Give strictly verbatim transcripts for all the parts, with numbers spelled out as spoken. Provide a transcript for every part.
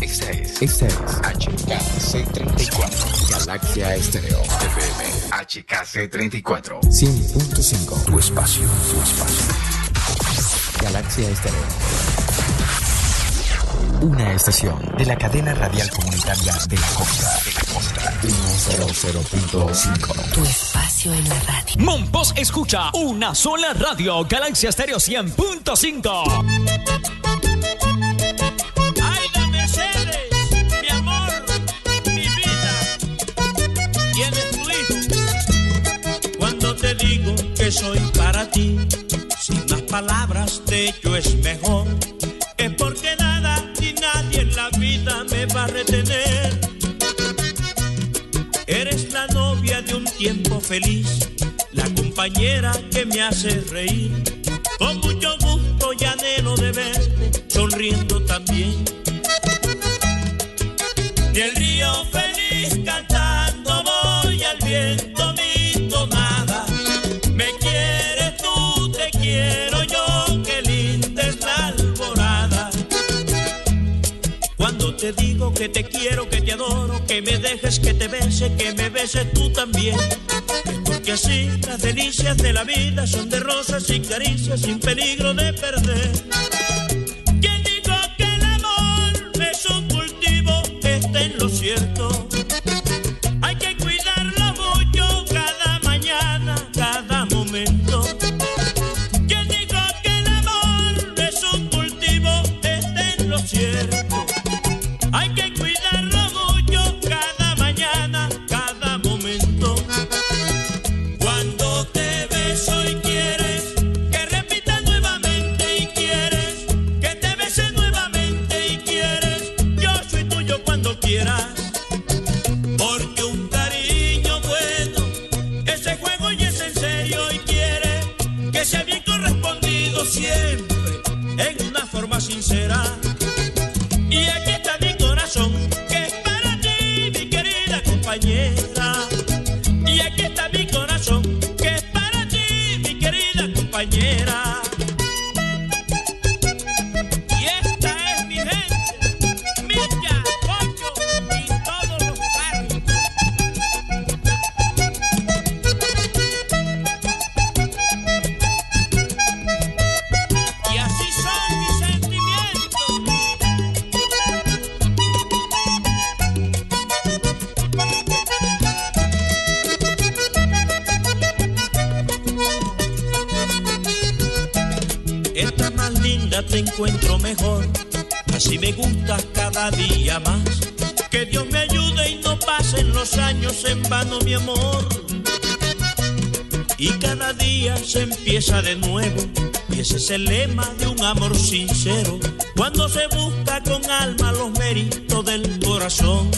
Esta es, esta es H K C treinta y cuatro. Galaxia Estéreo F M. H K C treinta y cuatro. cien punto cinco. Tu espacio, tu espacio. Galaxia Estéreo. Una estación de la cadena radial comunitaria de la costa. De la costa. ciento cero punto cinco. Tu espacio en la radio. Mompox escucha una sola radio. Galaxia Estéreo cien punto cinco. Que soy para ti, sin más palabras de hecho es mejor, es porque nada ni nadie en la vida me va a retener. Eres la novia de un tiempo feliz, la compañera que me hace reír, con mucho gusto y anhelo de verte, sonriendo también. Y el río feliz cantando voy al viento mi tonada. Quiero yo, qué linda es la alborada. Cuando te digo que te quiero, que te adoro, que me dejes que te bese, que me beses tú también. Es porque así las delicias de la vida son de rosas y caricias sin peligro de perder. ¿Quién dijo que el amor es un cultivo? Está en lo cierto. Hay que cuidarlo mucho cada mañana, cada momento. Cierto. Hay que cuidarlo mucho cada mañana, cada momento. Cuando te beso y quieres que repita nuevamente y quieres que te bese nuevamente y quieres, yo soy tuyo cuando quieras. Porque un cariño bueno, ese juego y es en serio y quiere que sea bien correspondido siempre en una forma sincera. Y aquí está mi corazón, que es para ti, mi querida compañera. Y aquí está mi corazón, que es para ti, mi querida compañera. Y esta es mi gente, Milla, Pocho y todos los barrios. Y así son mis sentimientos. Esta más linda te encuentro mejor, así me gustas cada día más. Que Dios me ayude y no pasen los años en vano, mi amor. Y cada día se empieza de nuevo, y ese es el lema de un amor sincero, cuando se busca con alma los méritos del corazón.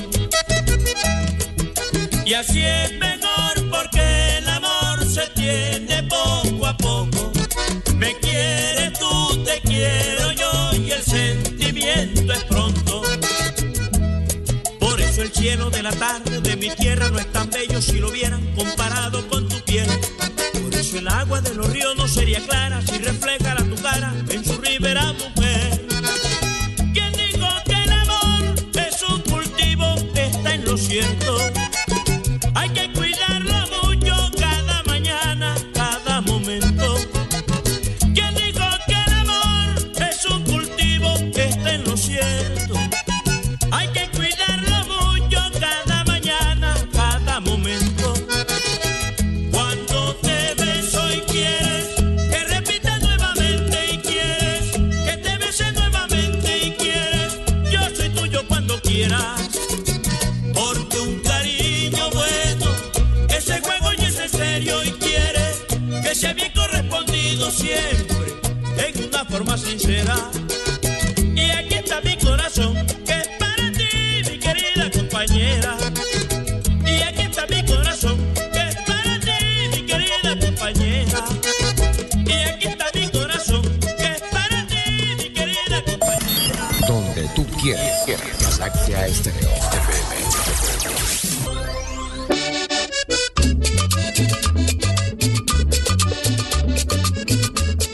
Y así es mejor porque el amor se tiene poco a poco. Me quieres tú, te quiero yo y el sentimiento es pronto. Por eso el cielo de la tarde de mi tierra no es tan bello si lo vieran comparado con tu piel. Por eso el agua de los ríos no sería clara si reflejara tu cara en su ribera, mujer. ¿Quién dijo que el amor es un cultivo? Está en lo cierto. Hay que cuidarlo mucho cada mañana, cada momento. ¿Quién dijo que el amor es un cultivo? Está en lo cierto. Hay que cuidarlo mucho cada mañana, cada momento. Cuando te beso y quieres que repita nuevamente y quieres que te bese nuevamente y quieres, yo soy tuyo cuando quieras. Porque un cariño bueno, ese juego y ese serio y quiere que sea bien correspondido siempre en una forma sincera. Y aquí está mi corazón, que es para ti, mi querida compañera. Y aquí está mi corazón, que es para ti, mi querida compañera. Y aquí está mi corazón, que es para ti, mi querida compañera. Donde tú quieres, Galaxia Estéreo F M.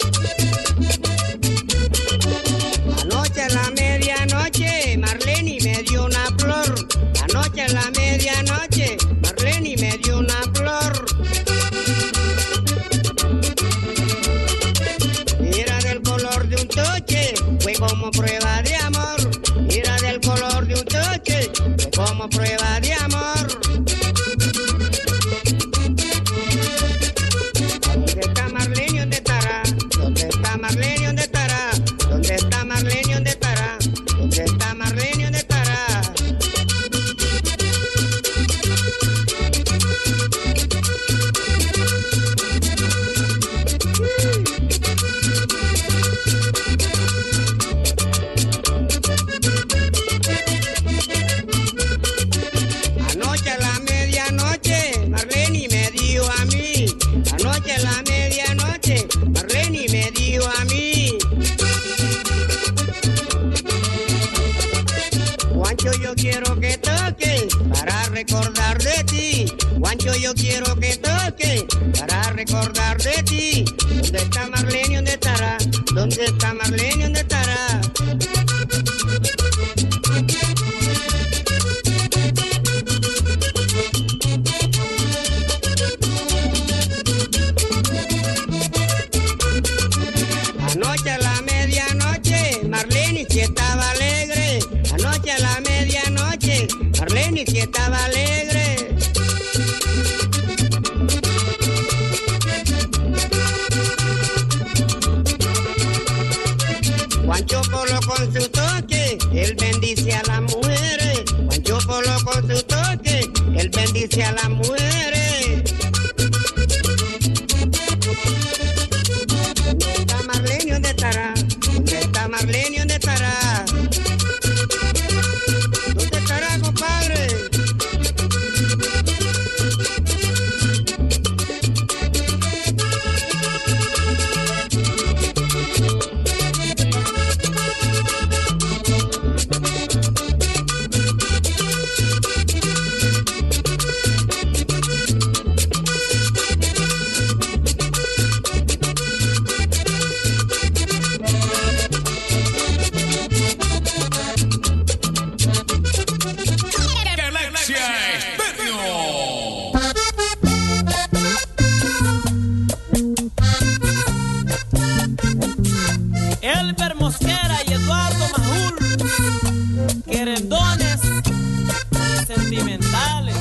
Anoche a la medianoche Marlene me Juancho, yo quiero que toque para recordar de ti. Juancho, yo quiero que toque para recordar de ti. ¿Dónde está Marlene? ¿Dónde estará? ¿Dónde está Marlene? ¿Dónde estará? Anoche a la medianoche Marlene sí estaba alegre. Anoche a la medianoche Marlene sí estaba alegre. Juancho Polo con su toque, él bendice a las mujeres. Juancho Polo con su toque, él bendice a las mujeres. ¿Dónde está Marlene? ¿Dónde estará? ¿Dónde está Marlene? ¿Dónde estará? ¿Dónde estará, compadre? Elber Mosquera y Eduardo Majul, querendones y sentimentales.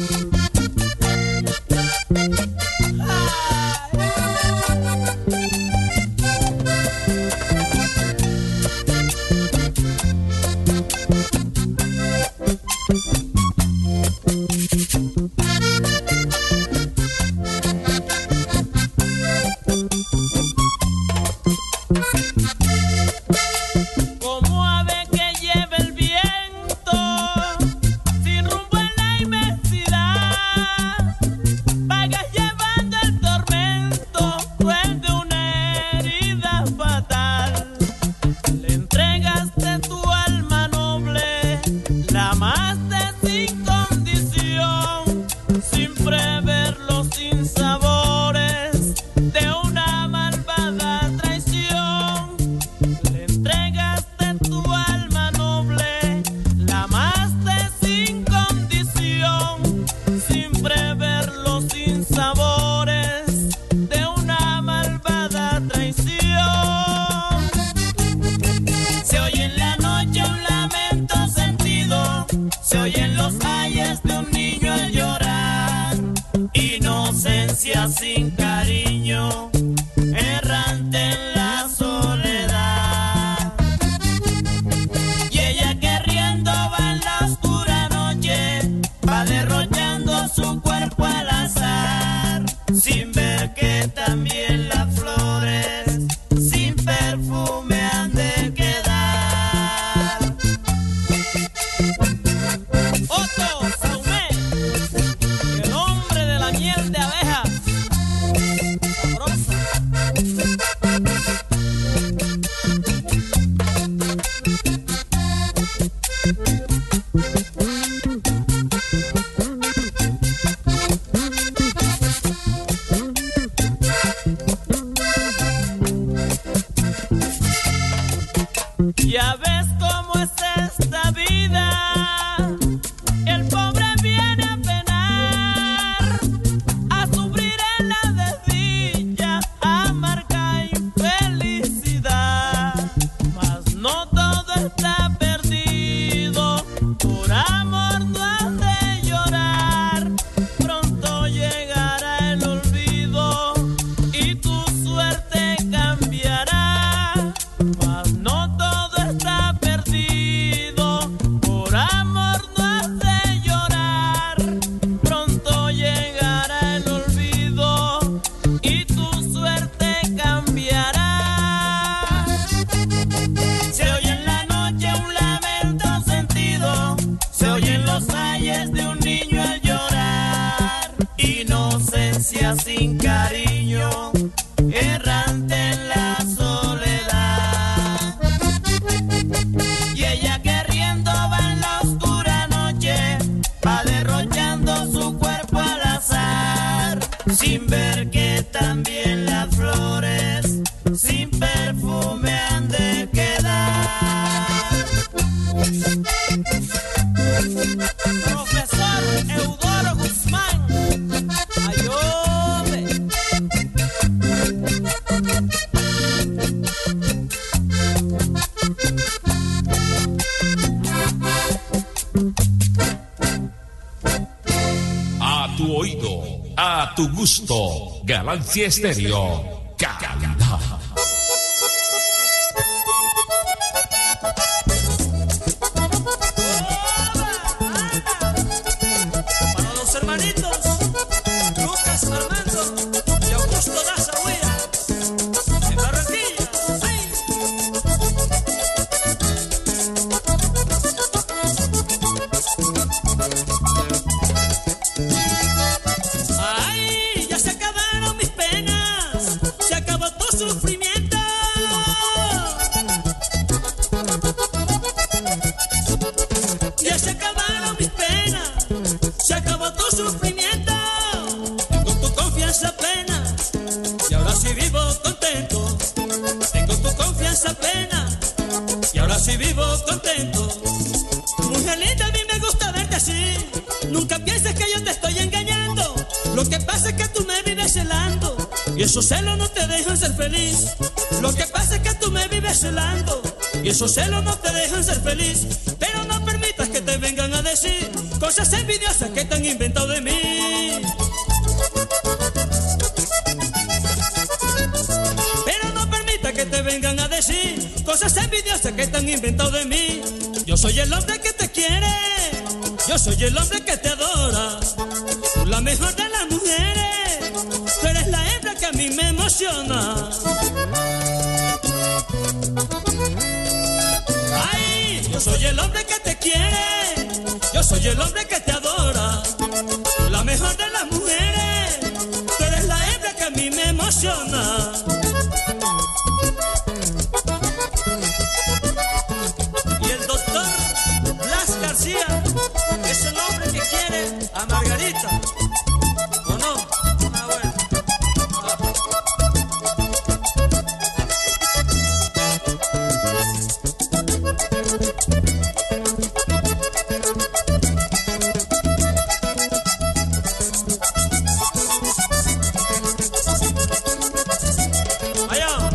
Como ave que lleva el viento, sin rumbo en la inmensidad, vagas llevando el tormento, cruel de una herida fatal. Le entregaste tu alma noble, la amaste sin condición, sin prever los sinsabores de una malvada traición. Le entregaste tu alma noble, la amaste sin condición, sin prever los sinsabores de una malvada traición. Se oye en la noche un lamento sentido, se oyen los ayes de un niño al llorar. Inocencia sin cariño, errante en la soledad. Y ella que riendo va en la oscura noche, va derrochando su cuerpo al azar, sin ver que también las flores sin perfume han de quedar. Otto Saumé, el hombre de la miel de abejas, sabrosa. Ya ves cómo es esta vida, el pobre viene a penar, a sufrir en la desdicha, amarga infelicidad. Mas no todo está perdido, por amor no has de llorar, pronto llegará el olvido y tu suerte cambiará. Mas no todo está perdido, por amor no has de llorar, pronto llegará el olvido y tu suerte cambiará. Se oye en la noche un lamento sentido, se oyen los ayes de un niño al llorar. Inocencia sin cariño, errante en la soledad. Y ella que riendo va en la también las flores sin perfume han de quedar. Profesor Eudoro Guzmán, ayúdame. A tu oído, a tu gusto, Galaxia Estéreo, calidad. Para los hermanitos Lucas Armando y Augusto Daza Huira, en Barranquilla, sí. Ay, ya se acabaron mis penas, se acabó tu sufrimiento. Ya se acabaron mis penas, se acabó tu sufrimiento. Tengo tu confianza plena y ahora sí vivo contento. Tengo tu confianza plena y ahora sí vivo contento. Mujer linda, a mí me gusta verte así. Nunca pienses que yo te estoy engañando. Lo que pasa es que tú me vives celando y esos celos no te dejan ser feliz. Lo que pasa es que tú me vives celando y esos celos no te dejan ser feliz. Pero no permitas que te vengan a decir cosas envidiosas que te han inventado de mí. Pero no permitas que te vengan a decir cosas envidiosas que te han inventado de mí. Yo soy el hombre que te quiere, yo soy el hombre que te adora. Tú la mejor de las mujeres, tú eres la hembra que a mí me emociona. Ay, yo soy el hombre que te quiere, yo soy el hombre que te adora. Tú la mejor de las mujeres, tú eres la hembra que a mí me emociona. Y el doctor Blas García es el hombre que quiere a Margarita, ¿o no? Ah, bueno. Allá.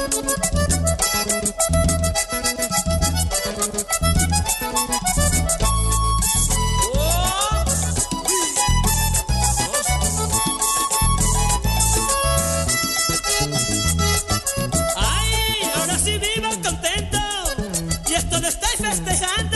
Ay, ahora sí vivo contento y esto lo estoy festejando.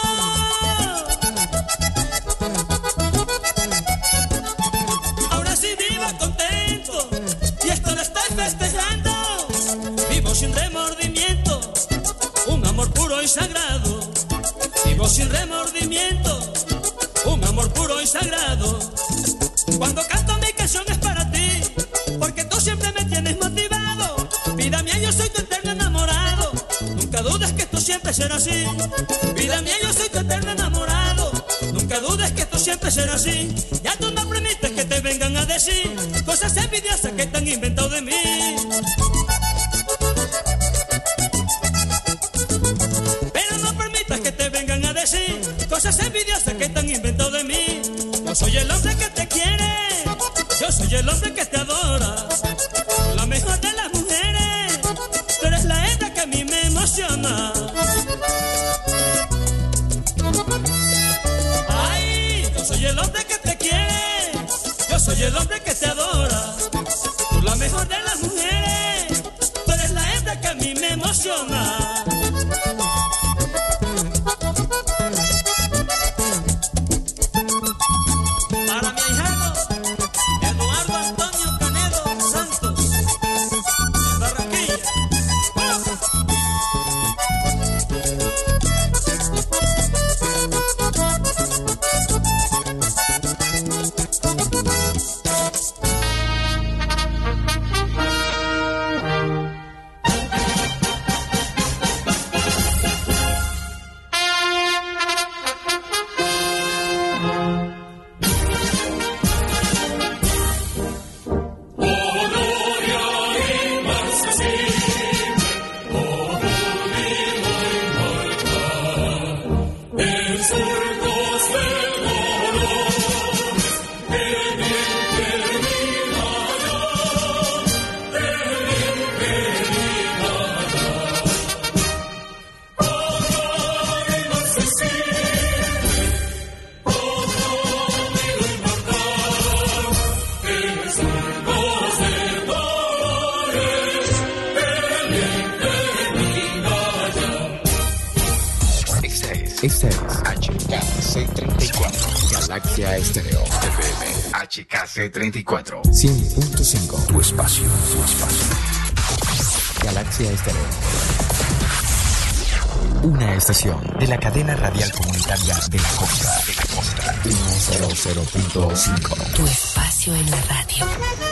Ahora sí vivo contento y esto lo estoy festejando. Vivo sin remordimiento, un amor puro y sagrado. Vivo sin remordimiento, un amor puro y sagrado. Cuando canto mi canción es para ti, porque tú siempre me tienes motivado. Vida mía, yo soy tu eterno enamorado. Nunca dudes que tú siempre serás así. Vida mía, yo soy tu eterno enamorado. Nunca dudes que tú siempre serás así. Ya tú no permites que te vengan a decir cosas envidiosas que te han inventado de mí. Pero no permitas que te vengan a decir cosas envidiosas que te han inventado de mí. Yo soy el hombre que te quiere, yo soy el hombre que te adora. La mejor de las mujeres, tú eres la hembra que a mí me emociona. Ay, yo soy el hombre que te quiere, yo soy el hombre que te adora. Tú la mejor de las mujeres, tú eres la hembra que a mí me emociona. Para mi ahijado Eduardo Antonio Canedo Santos, en Barranquilla. Esta es H K C treinta y cuatro, Galaxia Estéreo F M. H K C treinta y cuatro, cien punto cinco. Tu espacio, tu espacio. Galaxia Estéreo. Una estación de la cadena radial comunitaria de la costa. De la costa. ciento cinco punto cinco. Tu espacio en la radio.